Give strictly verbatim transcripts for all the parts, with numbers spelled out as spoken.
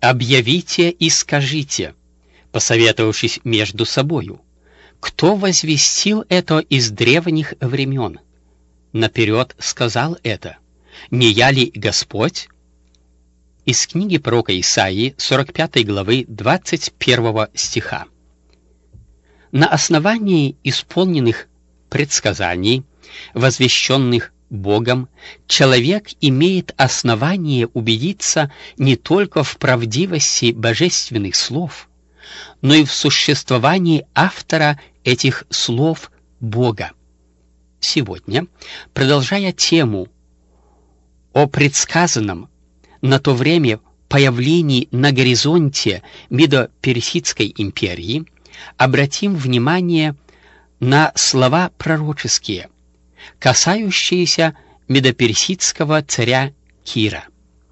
«Объявите и скажите, посоветовавшись между собою, кто возвестил это из древних времен? Наперед сказал это. Не я ли Господь?» Из книги пророка Исаии, сорок пятой главы, двадцать первого стиха. На основании исполненных предсказаний, возвещенных Богом, человек имеет основание убедиться не только в правдивости божественных слов, но и в существовании автора этих слов Бога. Сегодня, продолжая тему о предсказанном на то время появлении на горизонте Медо-Персидской империи, обратим внимание на слова пророческие, касающиеся медоперсидского царя Кира.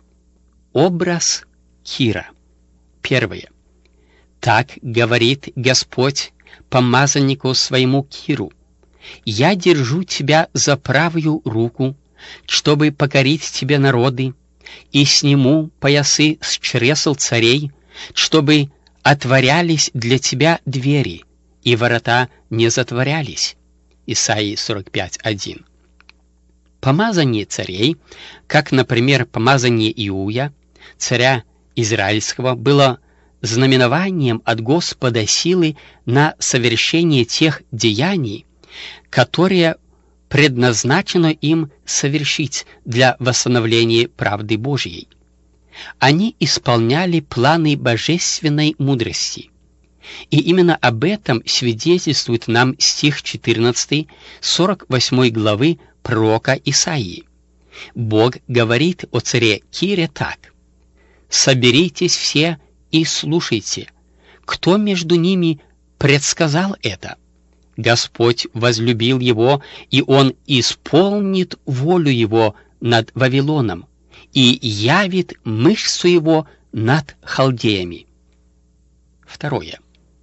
Образ Кира. Первое. «Так говорит Господь помазаннику своему Киру: я держу тебя за правую руку, чтобы покорить тебе народы, и сниму поясы с чресл царей, чтобы отворялись для тебя двери, и ворота не затворялись». Исаии сорок пять один. Помазание царей, как, например, помазание Иуя, царя Израильского, было знаменованием от Господа силы на совершение тех деяний, которые предназначено им совершить для восстановления правды Божьей. Они исполняли планы божественной мудрости. И именно об этом свидетельствует нам стих четырнадцатый сорок восьмой главы пророка Исаии. Бог говорит о царе Кире так: «Соберитесь все и слушайте, кто между ними предсказал это? Господь возлюбил его, и он исполнит волю его над Вавилоном и явит мышцу его над халдеями». Второе.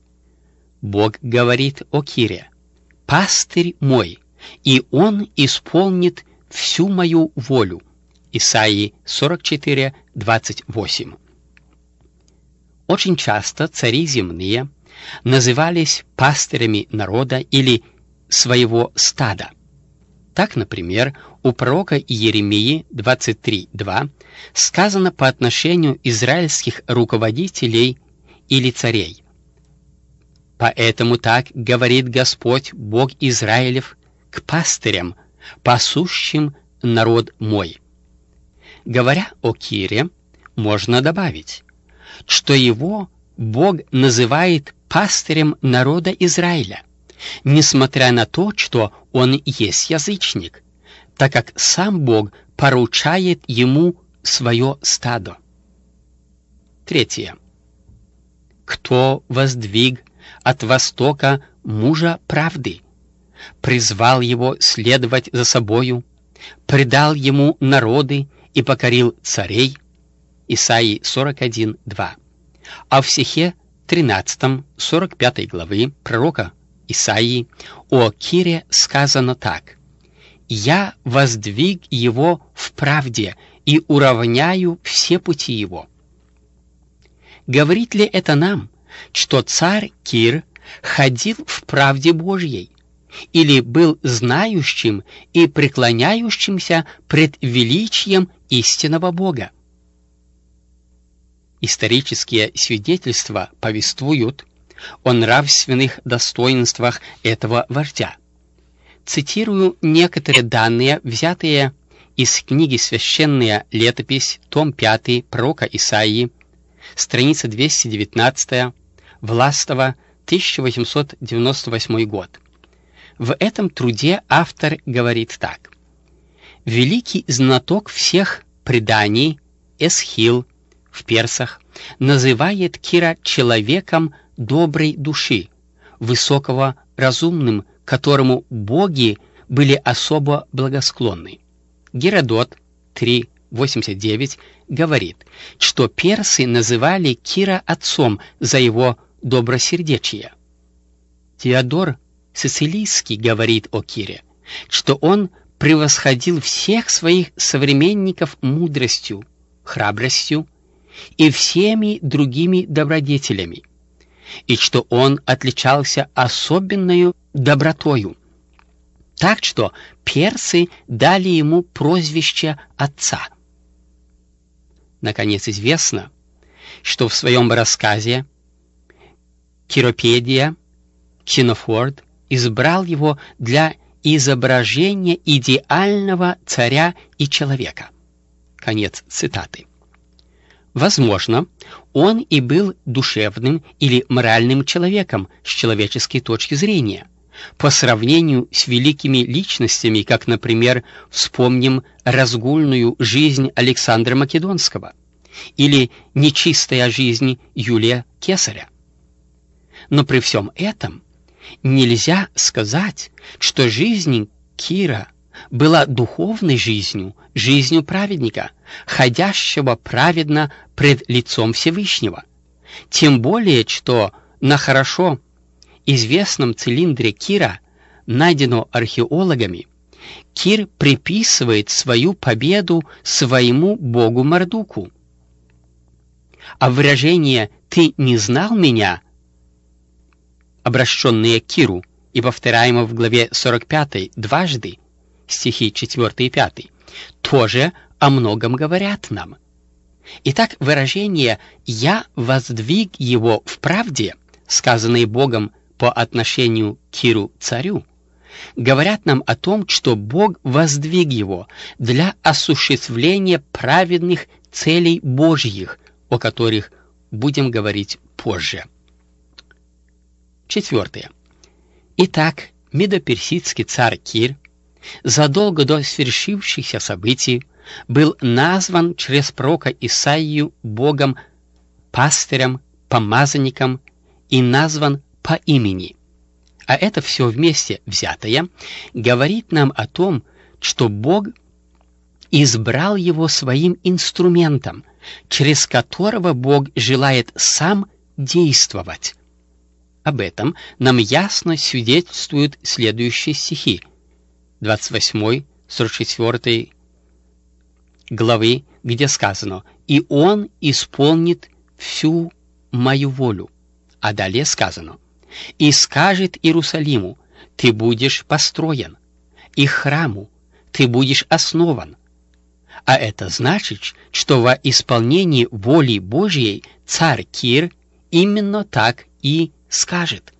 Бог говорит о Кире: «Пастырь мой, и он исполнит всю мою волю». Исаии сорок четыре двадцать восемь. Очень часто цари земные назывались пастырями народа или своего стада. Так, например, у пророка Иеремии двадцать три два сказано по отношению израильских руководителей или царей: «Поэтому так говорит Господь, Бог Израилев, к пастырям, пасущим народ мой». Говоря о Кире, можно добавить, что его Бог называет пастырем народа Израиля, несмотря на то, что он есть язычник, так как сам Бог поручает ему свое стадо. Третье. Кто воздвиг от востока мужа правды, призвал его следовать за собою, предал ему народы и покорил царей? Исаии сорок один два. А в стихе тринадцатом сорок пятой главы пророка Исаии о Кире сказано так: «Я воздвиг его в правде и уравняю все пути его». Говорит ли это нам, что царь Кир ходил в правде Божьей или был знающим и преклоняющимся пред величием истинного Бога? Исторические свидетельства повествуют о нравственных достоинствах этого вождя. Цитирую некоторые данные, взятые из книги «Священная летопись», том пятый, пророка Исаии, страница двести девятнадцать, Властова, тысяча восемьсот девяносто восьмой год. В этом труде автор говорит так: «Великий знаток всех преданий Эсхил в Персах называет Кира человеком доброй души, высокого разумным, которому боги были особо благосклонны». Геродот три восемьдесят девять говорит, что персы называли Кира отцом за его добросердечие. Теодор Сицилийский говорит о Кире, что он превосходил всех своих современников мудростью, храбростью и всеми другими добродетелями, и что он отличался особенною добротою, так что персы дали ему прозвище отца. Наконец известно, что в своем рассказе Киропедия Кинофорд избрал его для изображения идеального царя и человека. Конец цитаты. Возможно, он и был душевным или моральным человеком с человеческой точки зрения, по сравнению с великими личностями, как, например, вспомним разгульную жизнь Александра Македонского или нечистая жизнь Юлия Кесаря. Но при всем этом нельзя сказать, что жизнь Кира была духовной жизнью, жизнью праведника, ходящего праведно пред лицом Всевышнего. Тем более, что на хорошо известном цилиндре Кира, найденном археологами, Кир приписывает свою победу своему богу Мардуку. А выражение «ты не знал меня», обращенные к Киру и повторяемое в главе сорок пятой дважды, стихи четвёртый и пятый, тоже о многом говорят нам. Итак, выражение «я воздвиг его в правде», сказанное Богом по отношению к Киру царю, говорят нам о том, что Бог воздвиг его для осуществления праведных целей Божьих, о которых будем говорить позже. Четвертое. Итак, медоперсидский царь Кир задолго до свершившихся событий был назван через пророка Исаию Богом пастырем, помазанником и назван по имени. А это все вместе взятое говорит нам о том, что Бог избрал его своим инструментом, через которого Бог желает сам действовать. Об этом нам ясно свидетельствуют следующие стихи двадцать восьмой сорок четвёртой главы, где сказано: «И он исполнит всю мою волю». А далее сказано: «И скажет Иерусалиму: ты будешь построен, и храму: ты будешь основан». А это значит, что во исполнении воли Божьей царь Кир именно так и скажет.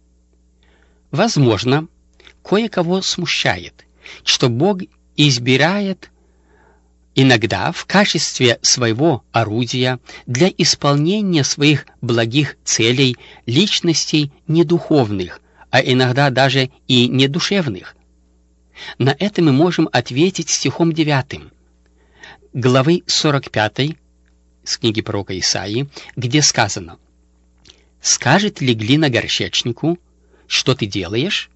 Возможно, кое-кого смущает, что Бог избирает иногда в качестве своего орудия для исполнения своих благих целей личностей недуховных, а иногда даже и недушевных. На это мы можем ответить стихом девятым главы сорок пятой с книги пророка Исаии, где сказано: «Скажет ли глина горшечнику, что ты делаешь?»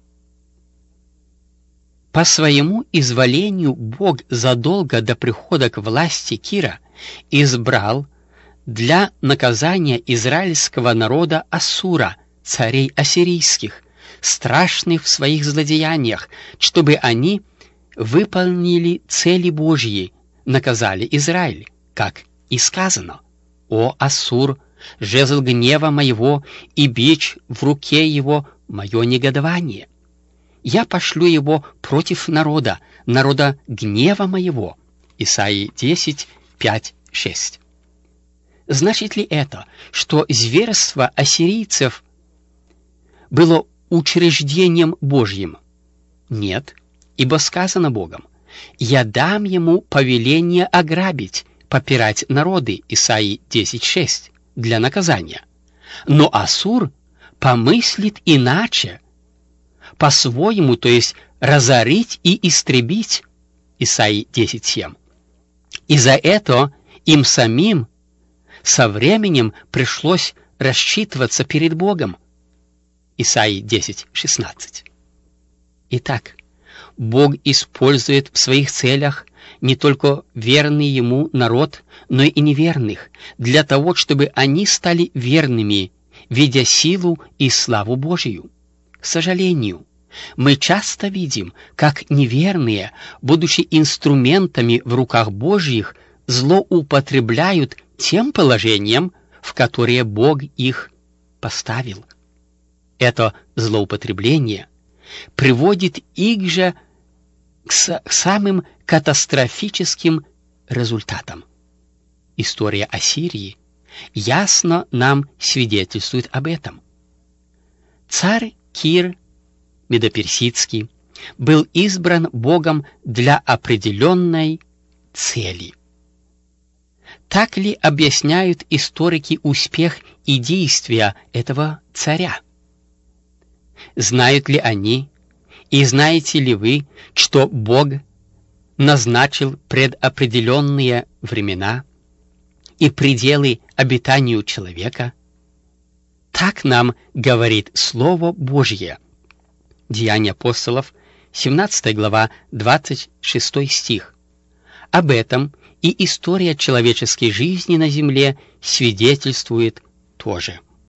По своему изволению Бог задолго до прихода к власти Кира избрал для наказания израильского народа Ассура, царей ассирийских, страшных в своих злодеяниях, чтобы они выполнили цели Божьи, наказали Израиль, как и сказано: «О Ассур, жезл гнева моего и бич в руке его мое негодование. Я пошлю его против народа, народа гнева моего». Исаии десять, пять, шесть. Значит ли это, что зверство ассирийцев было учреждением Божьим? Нет, ибо сказано Богом: «Я дам ему повеление ограбить, попирать народы». Исаии десять, шесть. Для наказания. Но Ассур помыслит иначе, по-своему, то есть разорить и истребить. Исаии десять, семь. И за это им самим со временем пришлось рассчитываться перед Богом. Исаии десять, шестнадцать. Итак, Бог использует в своих целях не только верный ему народ, но и неверных, для того, чтобы они стали верными, видя силу и славу Божию. К сожалению, мы часто видим, как неверные, будучи инструментами в руках Божьих, злоупотребляют тем положением, в которое Бог их поставил. Это злоупотребление приводит их же к самым катастрофическим результатам. История Ассирии ясно нам свидетельствует об этом. Царь Кир Медоперсидский был избран Богом для определенной цели. Так ли объясняют историки успех и действия этого царя? Знают ли они, и знаете ли вы, что Бог назначил предопределенные времена и пределы обитанию человека? Так нам говорит Слово Божье. Деяния апостолов, семнадцатая глава, двадцать шестой стих. Об этом и история человеческой жизни на земле свидетельствует тоже.